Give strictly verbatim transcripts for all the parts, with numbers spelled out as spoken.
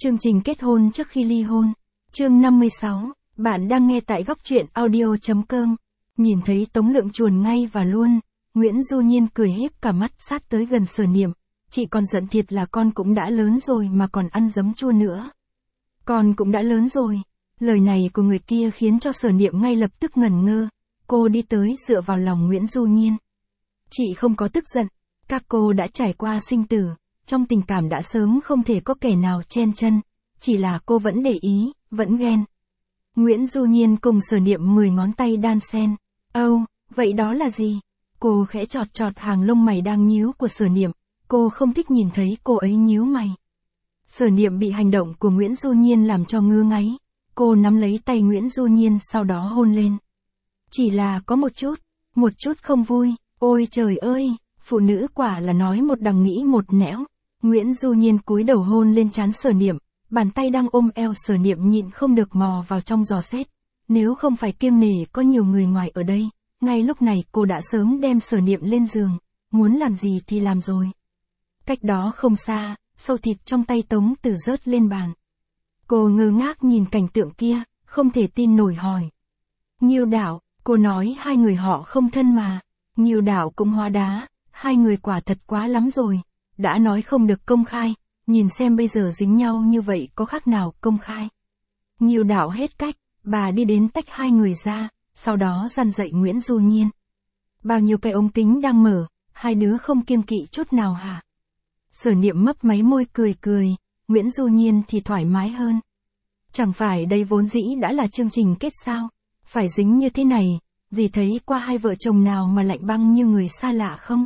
Chương trình kết hôn trước khi ly hôn. Chương năm mươi sáu. Bạn đang nghe tại góc truyện audio chấm com. Nhìn thấy Tống Lượng chuồn ngay và luôn, Nguyễn Du Nhiên cười híp cả mắt sát tới gần Sở Niệm. Chị còn giận thiệt là con cũng đã lớn rồi mà còn ăn giấm chua nữa. Con cũng đã lớn rồi. Lời này của người kia khiến cho Sở Niệm ngay lập tức ngẩn ngơ. Cô đi tới dựa vào lòng Nguyễn Du Nhiên. Chị không có tức giận. Các cô đã trải qua sinh tử. Trong tình cảm đã sớm không thể có kẻ nào chen chân. Chỉ là cô vẫn để ý, vẫn ghen. Nguyễn Du Nhiên cùng Sở Niệm mười ngón tay đan xen. Âu, oh, vậy đó là gì? Cô khẽ chọt chọt hàng lông mày đang nhíu của Sở Niệm. Cô không thích nhìn thấy cô ấy nhíu mày. Sở Niệm bị hành động của Nguyễn Du Nhiên làm cho ngứa ngáy. Cô nắm lấy tay Nguyễn Du Nhiên sau đó hôn lên. Chỉ là có một chút, một chút không vui. Ôi trời ơi, phụ nữ quả là nói một đằng nghĩ một nẻo. Nguyễn Du Nhiên cúi đầu hôn lên trán Sở Niệm. Bàn tay đang ôm eo Sở Niệm nhịn không được mò vào trong giò xét. Nếu không phải kiêng nể có nhiều người ngoài ở đây, ngay lúc này cô đã sớm đem Sở Niệm lên giường, muốn làm gì thì làm rồi. Cách đó không xa, sâu thịt trong tay Tống Tử rớt lên bàn. Cô ngơ ngác nhìn cảnh tượng kia, không thể tin nổi hỏi. Nghiêu Đạo, cô nói hai người họ không thân mà. Nghiêu Đạo cũng hóa đá, hai người quả thật quá lắm rồi. Đã nói không được công khai, nhìn xem bây giờ dính nhau như vậy có khác nào công khai. Nghiêu Đạo hết cách, bà đi đến tách hai người ra, sau đó dằn dạy Nguyễn Du Nhiên. Bao nhiêu cái ống kính đang mở, hai đứa không kiêng kỵ chút nào hả? Sở Niệm mấp máy môi cười cười, Nguyễn Du Nhiên thì thoải mái hơn. Chẳng phải đây vốn dĩ đã là chương trình kết sao, phải dính như thế này, dì thấy qua hai vợ chồng nào mà lạnh băng như người xa lạ không?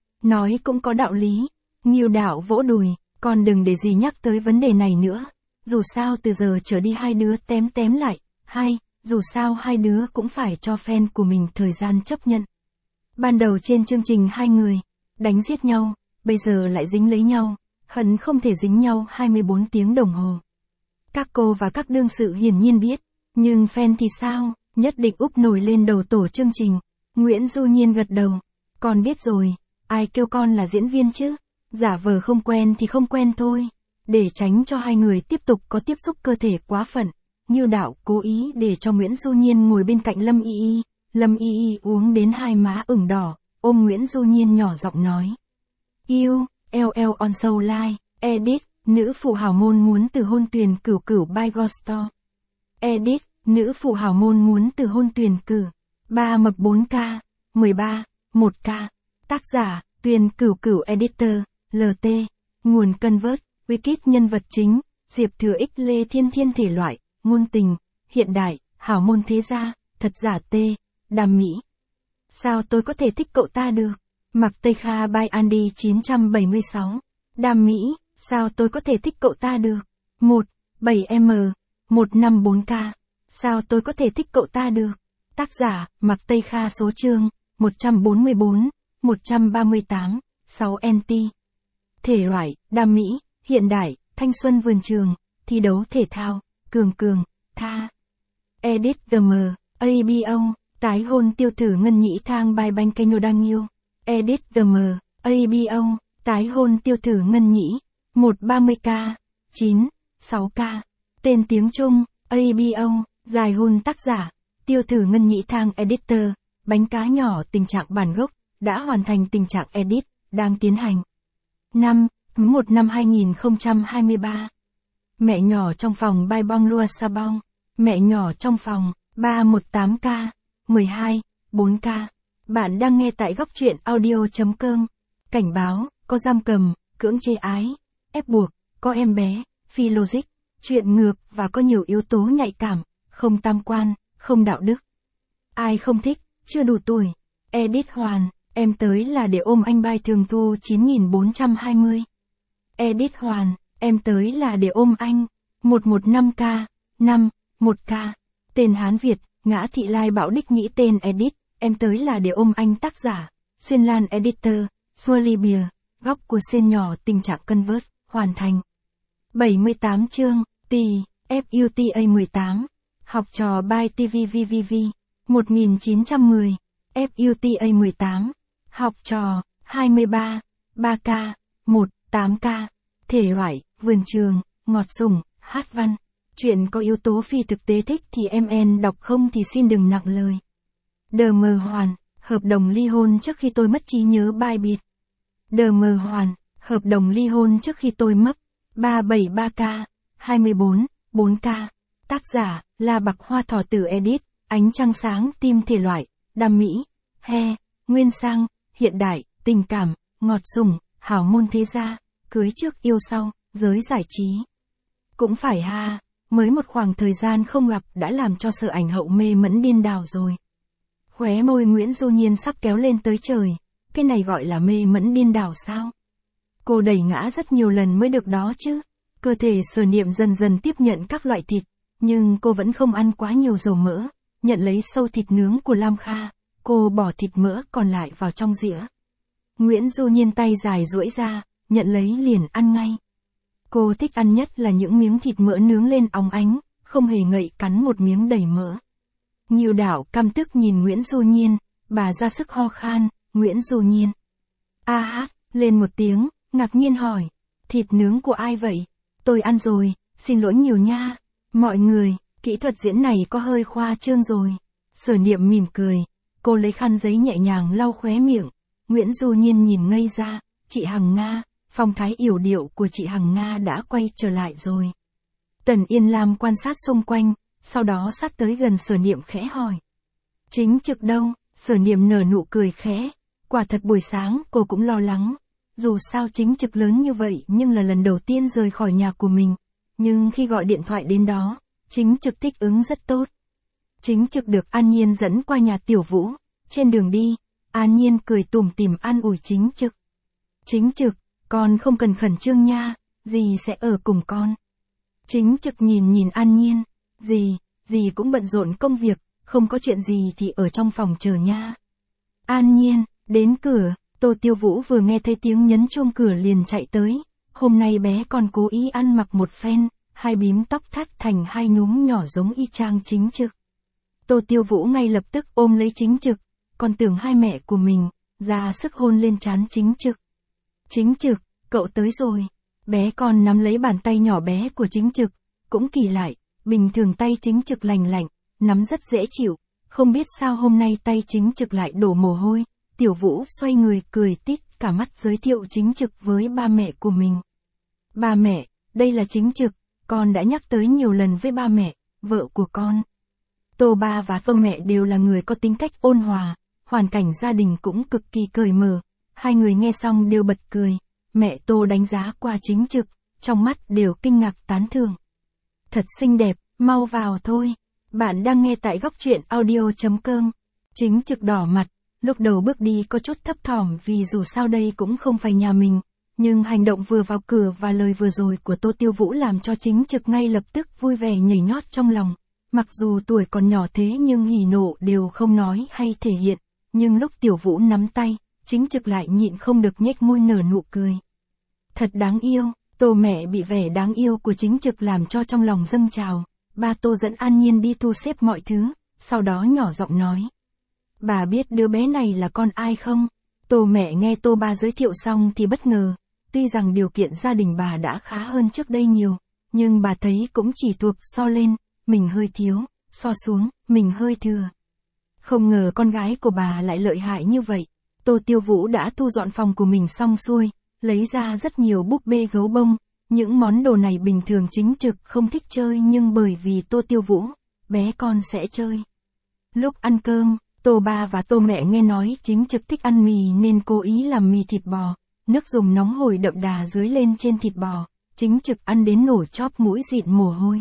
Nói cũng có đạo lý. Nghiêu Đạo vỗ đùi, còn đừng để gì nhắc tới vấn đề này nữa. Dù sao từ giờ trở đi hai đứa tém tém lại, hay, dù sao hai đứa cũng phải cho fan của mình thời gian chấp nhận. Ban đầu trên chương trình hai người, đánh giết nhau, bây giờ lại dính lấy nhau, hận không thể dính nhau hai mươi bốn tiếng đồng hồ. Các cô và các đương sự hiển nhiên biết, nhưng fan thì sao, nhất định úp nổi lên đầu tổ chương trình. Nguyễn Du Nhiên gật đầu, con biết rồi, ai kêu con là diễn viên chứ? Giả vờ không quen thì không quen thôi. Để tránh cho hai người tiếp tục có tiếp xúc cơ thể quá phận, Nghiêu Đạo cố ý để cho Nguyễn Du Nhiên ngồi bên cạnh Lâm Y Y. Lâm Y Y uống đến hai má ửng đỏ, ôm Nguyễn Du Nhiên nhỏ giọng nói. Yêu, eo eo on soul live, edit, nữ phụ hào môn muốn từ hôn tuyền cửu cửu by Gusto. Edit, nữ phụ hào môn muốn từ hôn tuyền cử. ba mập bốn K, mười ba, một K. Tác giả, Tuyền Cửu Cửu Editor, lờ tê. Nguồn Convert, Wikit nhân vật chính, Diệp Thừa X Lê Thiên Thiên thể loại, ngôn tình, hiện đại, hảo môn thế gia, thật giả T, Đàm Mỹ. Sao tôi có thể thích cậu ta được? Mặc Tây Kha by Andy chín trăm bảy mươi sáu. Đàm Mỹ, sao tôi có thể thích cậu ta được? một, bảy em, một năm bốn K. Sao tôi có thể thích cậu ta được? Tác giả, Mặc Tây Kha số chương, một trăm bốn mươi bốn, một trăm ba mươi tám, sáu en tê. Thể loại, Đam Mỹ, hiện đại, thanh xuân vườn trường, thi đấu thể thao, cường cường, tha. Edit gm, a bê o, tái hôn tiêu thử Ngân Nhĩ Thang by Banh Kênh Đang Yêu. Edit gm, a bê o, tái hôn tiêu thử Ngân Nhĩ, một trăm ba mươi K, chín, sáu K. Tên tiếng Trung, a bê o, dài hôn tác giả, tiêu thử Ngân Nhĩ Thang editor, bánh cá nhỏ tình trạng bản gốc, đã hoàn thành tình trạng edit, đang tiến hành. năm, một năm hai nghìn không trăm hai mươi ba. Mẹ nhỏ trong phòng by Bong Lua Sabong. Mẹ nhỏ trong phòng, ba một tám K, mười hai, bốn K. Bạn đang nghe tại góc truyện audio chấm com. Cảnh báo, có giam cầm, cưỡng chế ái, ép buộc, có em bé, phi logic, chuyện ngược và có nhiều yếu tố nhạy cảm, không tam quan, không đạo đức. Ai không thích, chưa đủ tuổi. Edit Hoàn, em tới là để ôm anh by Thường Thu chín nghìn bốn trăm hai mươi. Edit Hoàn, em tới là để ôm anh, một một năm K, năm, một K. Tên Hán Việt, Ngã Thị Lai Bảo Đích nghĩ tên Edit, em tới là để ôm anh tác giả, Xuyên Lan Editor, Swirly Beer, góc của sen nhỏ tình trạng Convert, hoàn thành. bảy mươi tám chương, T, ép u tê a mười tám, học trò by tê vê vê vê vê, một nghìn chín trăm mười, ép u tê a mười tám, học trò, hai mươi ba, ba K, một, tám K. Thể loại, vườn trường, ngọt sủng, hát văn. Chuyện có yếu tố phi thực tế thích thì em en đọc không thì xin đừng nặng lời. Đờ mờ hoàn, hợp đồng ly hôn trước khi tôi mất trí nhớ bye biệt. Đờ mờ hoàn, hợp đồng ly hôn trước khi tôi mất. ba bảy ba K, hai mươi bốn, bốn K. Tác giả, La Bạc Hoa Thỏ Tử edit, ánh trăng sáng tim thể loại, đam mỹ, he, nguyên sang, hiện đại, tình cảm, ngọt sủng, hảo môn thế gia, cưới trước yêu sau, giới giải trí. Cũng phải ha, mới một khoảng thời gian không gặp đã làm cho Sở Ảnh Hậu mê mẫn điên đảo rồi. Khóe môi Nguyễn Du Nhiên sắp kéo lên tới trời, cái này gọi là mê mẫn điên đảo sao? Cô đẩy ngã rất nhiều lần mới được đó chứ. Cơ thể Sở Niệm dần dần tiếp nhận các loại thịt, nhưng cô vẫn không ăn quá nhiều dầu mỡ, nhận lấy sâu thịt nướng của Lam Kha, cô bỏ thịt mỡ còn lại vào trong dĩa. Nguyễn Du Nhiên tay dài duỗi ra, nhận lấy liền ăn ngay. Cô thích ăn nhất là những miếng thịt mỡ nướng lên óng ánh, không hề ngậy cắn một miếng đầy mỡ. Nhiều Đảo căm tức nhìn Nguyễn Du Nhiên, bà ra sức ho khan, Nguyễn Du Nhiên. A hát, lên một tiếng, ngạc nhiên hỏi, thịt nướng của ai vậy? Tôi ăn rồi, xin lỗi nhiều nha. Mọi người, kỹ thuật diễn này có hơi khoa trương rồi. Sở Niệm mỉm cười, cô lấy khăn giấy nhẹ nhàng lau khóe miệng. Nguyễn Du Nhiên nhìn ngây ra, chị Hằng Nga, phong thái yểu điệu của chị Hằng Nga đã quay trở lại rồi. Tần Yên Lam quan sát xung quanh, sau đó sát tới gần Sở Niệm khẽ hỏi. Chính trực đâu? Sở Niệm nở nụ cười khẽ, quả thật buổi sáng cô cũng lo lắng. Dù sao chính trực lớn như vậy nhưng là lần đầu tiên rời khỏi nhà của mình. Nhưng khi gọi điện thoại đến đó, chính trực thích ứng rất tốt. Chính trực được An Nhiên dẫn qua nhà Tiểu Vũ. Trên đường đi, An Nhiên cười tủm tỉm an ủi chính trực. Chính trực, con không cần khẩn trương nha, dì sẽ ở cùng con. Chính trực nhìn nhìn An Nhiên, dì, dì cũng bận rộn công việc, không có chuyện gì thì ở trong phòng chờ nha. An Nhiên, đến cửa, Tô Tiêu Vũ vừa nghe thấy tiếng nhấn chuông cửa liền chạy tới. Hôm nay bé con cố ý ăn mặc một phen, hai bím tóc thắt thành hai núm nhỏ giống y chang chính trực. Tô Tiêu Vũ ngay lập tức ôm lấy chính trực, còn tưởng hai mẹ của mình, ra sức hôn lên trán chính trực. Chính trực, cậu tới rồi. Bé con nắm lấy bàn tay nhỏ bé của chính trực, cũng kỳ lại, bình thường tay chính trực lành lạnh, nắm rất dễ chịu, không biết sao hôm nay tay chính trực lại đổ mồ hôi. Tiểu Vũ xoay người cười tít cả mắt giới thiệu chính trực với ba mẹ của mình. Ba mẹ, đây là chính trực, con đã nhắc tới nhiều lần với ba mẹ, vợ của con. Tô ba và Tô mẹ đều là người có tính cách ôn hòa, hoàn cảnh gia đình cũng cực kỳ cởi mở. Hai người nghe xong đều bật cười, mẹ Tô đánh giá qua chính trực, trong mắt đều kinh ngạc tán thưởng. Thật xinh đẹp, mau vào thôi. Bạn đang nghe tại góc truyện audio chấm com. Chính trực đỏ mặt, lúc đầu bước đi có chút thấp thỏm vì dù sao đây cũng không phải nhà mình. Nhưng hành động vừa vào cửa và lời vừa rồi của Tô Tiêu Vũ làm cho chính trực ngay lập tức vui vẻ nhảy nhót trong lòng. Mặc dù tuổi còn nhỏ thế nhưng hỉ nộ đều không nói hay thể hiện. Nhưng lúc Tiểu Vũ nắm tay, chính trực lại nhịn không được nhếch môi nở nụ cười. Thật đáng yêu, Tô mẹ bị vẻ đáng yêu của chính trực làm cho trong lòng dâng trào. Ba Tô dẫn An Nhiên đi thu xếp mọi thứ, sau đó nhỏ giọng nói. Bà biết đứa bé này là con ai không? Tô mẹ nghe Tô ba giới thiệu xong thì bất ngờ. Tuy rằng điều kiện gia đình bà đã khá hơn trước đây nhiều, nhưng bà thấy cũng chỉ thuộc so lên, mình hơi thiếu, so xuống, mình hơi thừa. Không ngờ con gái của bà lại lợi hại như vậy. Tô Tiêu Vũ đã thu dọn phòng của mình xong xuôi, lấy ra rất nhiều búp bê gấu bông. Những món đồ này bình thường chính trực không thích chơi nhưng bởi vì Tô Tiêu Vũ, bé con sẽ chơi. Lúc ăn cơm, Tô ba và Tô mẹ nghe nói chính trực thích ăn mì nên cố ý làm mì thịt bò. Nước dùng nóng hổi đậm đà dưới lên trên thịt bò, chính trực ăn đến nổi chóp mũi dịn mồ hôi.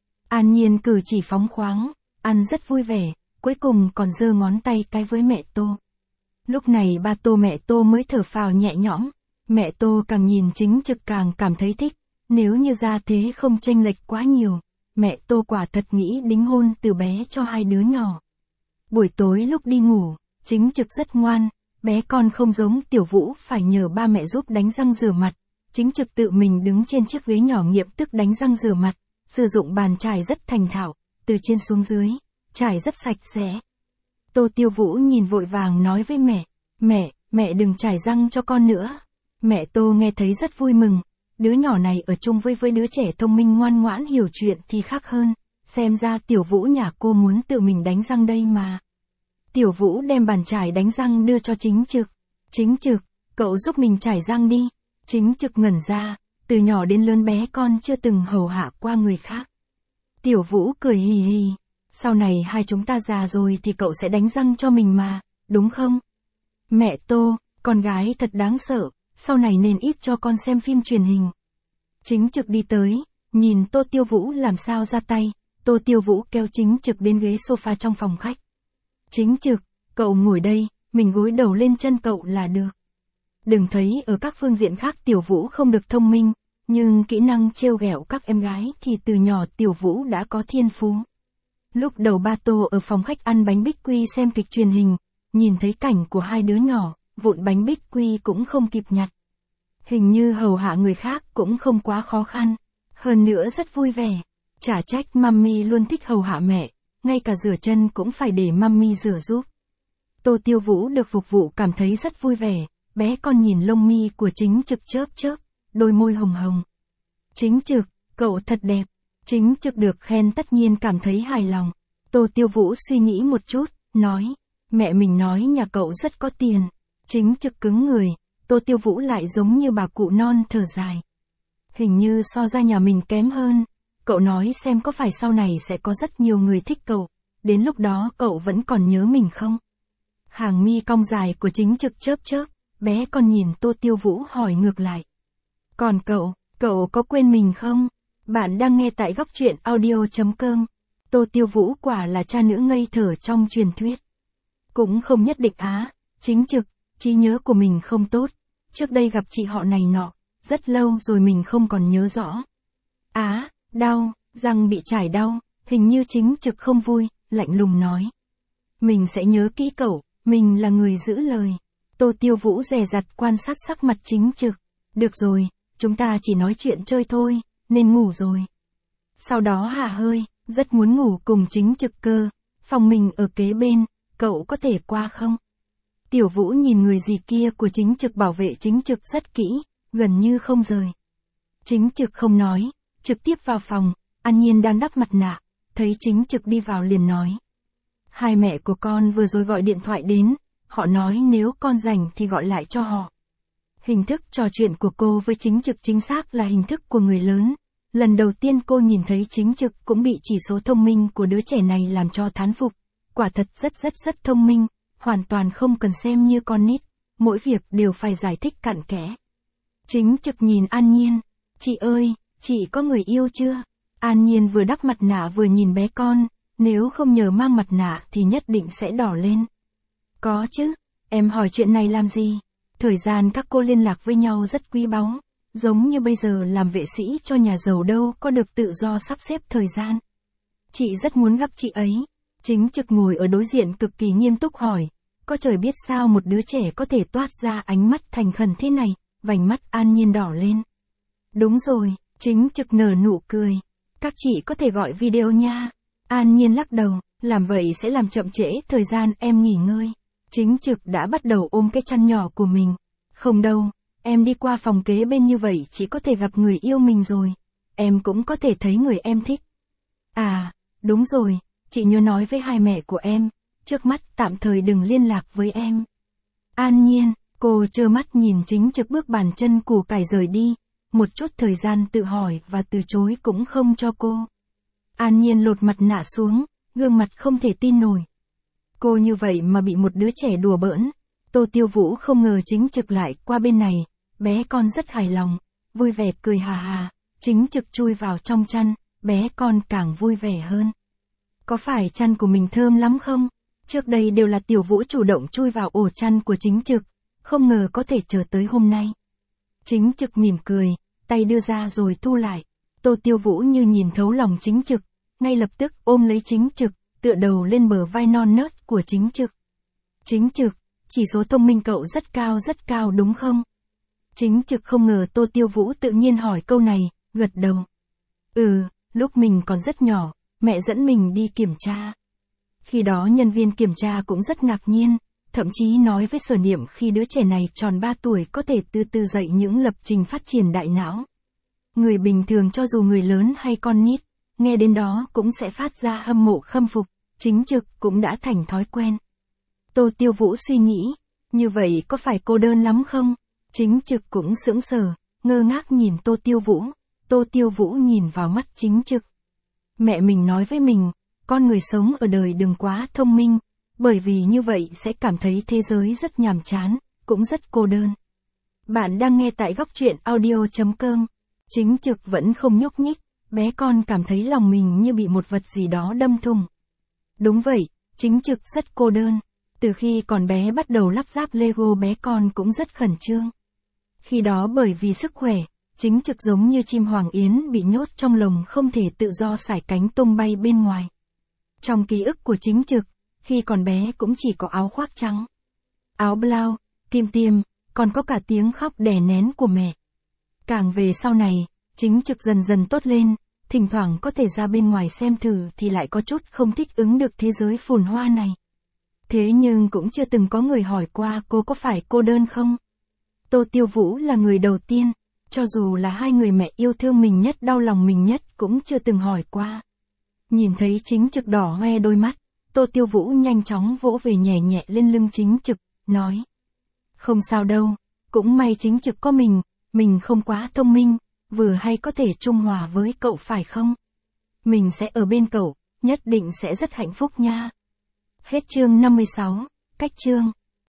An Nhiên cử chỉ phóng khoáng, ăn rất vui vẻ, cuối cùng còn giơ ngón tay cái với mẹ Tô. Lúc này ba Tô mẹ Tô mới thở phào nhẹ nhõm, mẹ Tô càng nhìn chính trực càng cảm thấy thích, nếu như ra thế không chênh lệch quá nhiều, mẹ Tô quả thật nghĩ đính hôn từ bé cho hai đứa nhỏ. Buổi tối lúc đi ngủ, chính trực rất ngoan. Bé con không giống Tiểu Vũ phải nhờ ba mẹ giúp đánh răng rửa mặt, chính trực tự mình đứng trên chiếc ghế nhỏ nghiệm tức đánh răng rửa mặt, sử dụng bàn chải rất thành thạo, từ trên xuống dưới, chải rất sạch sẽ. Tô Tiêu Vũ nhìn vội vàng nói với mẹ, mẹ, mẹ đừng chải răng cho con nữa. Mẹ Tô nghe thấy rất vui mừng, đứa nhỏ này ở chung với với đứa trẻ thông minh ngoan ngoãn hiểu chuyện thì khác hơn, xem ra Tiểu Vũ nhà cô muốn tự mình đánh răng đây mà. Tiểu Vũ đem bàn chải đánh răng đưa cho Chính Trực. Chính Trực, cậu giúp mình chải răng đi. Chính Trực ngẩn ra, từ nhỏ đến lớn bé con chưa từng hầu hạ qua người khác. Tiểu Vũ cười hì hì, sau này hai chúng ta già rồi thì cậu sẽ đánh răng cho mình mà, đúng không? Mẹ Tô, con gái thật đáng sợ, sau này nên ít cho con xem phim truyền hình. Chính Trực đi tới, nhìn Tô Tiêu Vũ làm sao ra tay, Tô Tiêu Vũ kéo Chính Trực đến ghế sofa trong phòng khách. Chính Trực, cậu ngồi đây, mình gối đầu lên chân cậu là được. Đừng thấy ở các phương diện khác Tiểu Vũ không được thông minh, nhưng kỹ năng trêu ghẹo các em gái thì từ nhỏ Tiểu Vũ đã có thiên phú. Lúc đầu ba Tô ở phòng khách ăn bánh bích quy xem kịch truyền hình, nhìn thấy cảnh của hai đứa nhỏ, vụn bánh bích quy cũng không kịp nhặt. Hình như hầu hạ người khác cũng không quá khó khăn, hơn nữa rất vui vẻ. Chả trách mummy luôn thích hầu hạ mẹ, ngay cả rửa chân cũng phải để mummy rửa giúp. Tô Tiêu Vũ được phục vụ cảm thấy rất vui vẻ, bé con nhìn lông mi của Chính Trực chớp chớp, đôi môi hồng hồng. Chính Trực, cậu thật đẹp. Chính Trực được khen tất nhiên cảm thấy hài lòng. Tô Tiêu Vũ suy nghĩ một chút, nói, mẹ mình nói nhà cậu rất có tiền. Chính Trực cứng người, Tô Tiêu Vũ lại giống như bà cụ non thở dài. Hình như so ra nhà mình kém hơn. Cậu nói xem có phải sau này sẽ có rất nhiều người thích cậu, đến lúc đó cậu vẫn còn nhớ mình không? Hàng mi cong dài của Chính Trực chớp chớp, bé con nhìn Tô Tiêu Vũ hỏi ngược lại. Còn cậu, cậu có quên mình không? Bạn đang nghe tại góc truyện audio chấm com. Tô Tiêu Vũ quả là cha nữ ngây thơ trong truyền thuyết. Cũng không nhất định á, Chính Trực, trí nhớ của mình không tốt. Trước đây gặp chị họ này nọ, rất lâu rồi mình không còn nhớ rõ. Á, đau, răng bị chải đau, hình như Chính Trực không vui, lạnh lùng nói. Mình sẽ nhớ kỹ cậu, mình là người giữ lời. Tô Tiêu Vũ dè dặt quan sát sắc mặt Chính Trực. Được rồi, chúng ta chỉ nói chuyện chơi thôi, nên ngủ rồi. Sau đó hà hơi, rất muốn ngủ cùng Chính Trực cơ, phòng mình ở kế bên, cậu có thể qua không? Tiểu Vũ nhìn người gì kia của Chính Trực bảo vệ Chính Trực rất kỹ, gần như không rời. Chính Trực không nói, trực tiếp vào phòng, An Nhiên đang đắp mặt nạ, thấy Chính Trực đi vào liền nói. Hai mẹ của con vừa rồi gọi điện thoại đến, họ nói nếu con rảnh thì gọi lại cho họ. Hình thức trò chuyện của cô với Chính Trực chính xác là hình thức của người lớn. Lần đầu tiên cô nhìn thấy Chính Trực cũng bị chỉ số thông minh của đứa trẻ này làm cho thán phục. Quả thật rất rất rất thông minh, hoàn toàn không cần xem như con nít, mỗi việc đều phải giải thích cặn kẽ. Chính Trực nhìn An Nhiên, chị ơi, chị có người yêu chưa? An Nhiên vừa đắp mặt nạ vừa nhìn bé con, nếu không nhờ mang mặt nạ thì nhất định sẽ đỏ lên. Có chứ, em hỏi chuyện này làm gì? Thời gian các cô liên lạc với nhau rất quý báu, giống như bây giờ làm vệ sĩ cho nhà giàu đâu có được tự do sắp xếp thời gian. Chị rất muốn gặp chị ấy. Chính Trực ngồi ở đối diện cực kỳ nghiêm túc hỏi, có trời biết sao một đứa trẻ có thể toát ra ánh mắt thành khẩn thế này, vành mắt An Nhiên đỏ lên. Đúng rồi, Chính Trực nở nụ cười, các chị có thể gọi video nha. An Nhiên lắc đầu, làm vậy sẽ làm chậm trễ thời gian em nghỉ ngơi. Chính Trực đã bắt đầu ôm cái chăn nhỏ của mình. Không đâu, em đi qua phòng kế bên như vậy chỉ có thể gặp người yêu mình rồi. Em cũng có thể thấy người em thích. À, đúng rồi, chị nhớ nói với hai mẹ của em, trước mắt tạm thời đừng liên lạc với em. An Nhiên, cô trơ mắt nhìn Chính Trực bước bàn chân củ cải rời đi, một chút thời gian tự hỏi và từ chối cũng không cho cô. An Nhiên lột mặt nạ xuống, gương mặt không thể tin nổi. Cô như vậy mà bị một đứa trẻ đùa bỡn. Tô Tiêu Vũ không ngờ Chính Trực lại qua bên này, bé con rất hài lòng, vui vẻ cười hà hà, Chính Trực chui vào trong chăn, bé con càng vui vẻ hơn. Có phải chăn của mình thơm lắm không? Trước đây đều là Tiểu Vũ chủ động chui vào ổ chăn của Chính Trực, không ngờ có thể chờ tới hôm nay. Chính Trực mỉm cười, tay đưa ra rồi thu lại. Tô Tiêu Vũ như nhìn thấu lòng Chính Trực, ngay lập tức ôm lấy Chính Trực, tựa đầu lên bờ vai non nớt của Chính Trực. Chính Trực, chỉ số thông minh cậu rất cao rất cao đúng không? Chính Trực không ngờ Tô Tiêu Vũ tự nhiên hỏi câu này, gật đầu. Ừ, lúc mình còn rất nhỏ, mẹ dẫn mình đi kiểm tra. Khi đó nhân viên kiểm tra cũng rất ngạc nhiên, thậm chí nói với Sở Niệm khi đứa trẻ này tròn ba tuổi có thể từ từ dạy những lập trình phát triển đại não. Người bình thường cho dù người lớn hay con nít, nghe đến đó cũng sẽ phát ra hâm mộ khâm phục, chính trực cũng đã thành thói quen. Tô Tiêu Vũ suy nghĩ, như vậy có phải cô đơn lắm không? Chính trực cũng sững sờ, ngơ ngác nhìn Tô Tiêu Vũ. Tô Tiêu Vũ nhìn vào mắt chính trực. Mẹ mình nói với mình, con người sống ở đời đừng quá thông minh, bởi vì như vậy sẽ cảm thấy thế giới rất nhàm chán, cũng rất cô đơn. Bạn đang nghe tại góc truyện audio chấm com. Chính trực vẫn không nhúc nhích, bé con cảm thấy lòng mình như bị một vật gì đó đâm thủng. Đúng vậy, chính trực rất cô đơn. Từ khi còn bé bắt đầu lắp ráp Lego bé con cũng rất khẩn trương. Khi đó bởi vì sức khỏe, chính trực giống như chim hoàng yến bị nhốt trong lồng không thể tự do sải cánh tung bay bên ngoài. Trong ký ức của chính trực, khi còn bé cũng chỉ có áo khoác trắng, áo blau, kim tiêm, còn có cả tiếng khóc đè nén của mẹ. Càng về sau này, chính trực dần dần tốt lên, thỉnh thoảng có thể ra bên ngoài xem thử thì lại có chút không thích ứng được thế giới phồn hoa này. Thế nhưng cũng chưa từng có người hỏi qua cô có phải cô đơn không? Tô Tiêu Vũ là người đầu tiên, cho dù là hai người mẹ yêu thương mình nhất đau lòng mình nhất cũng chưa từng hỏi qua. Nhìn thấy chính trực đỏ hoe đôi mắt, Tô Tiêu Vũ nhanh chóng vỗ về nhẹ nhẹ lên lưng chính trực, nói. Không sao đâu, cũng may chính trực có mình, mình không quá thông minh, vừa hay có thể trung hòa với cậu phải không? Mình sẽ ở bên cậu, nhất định sẽ rất hạnh phúc nha. Hết chương năm mươi sáu, cách chương.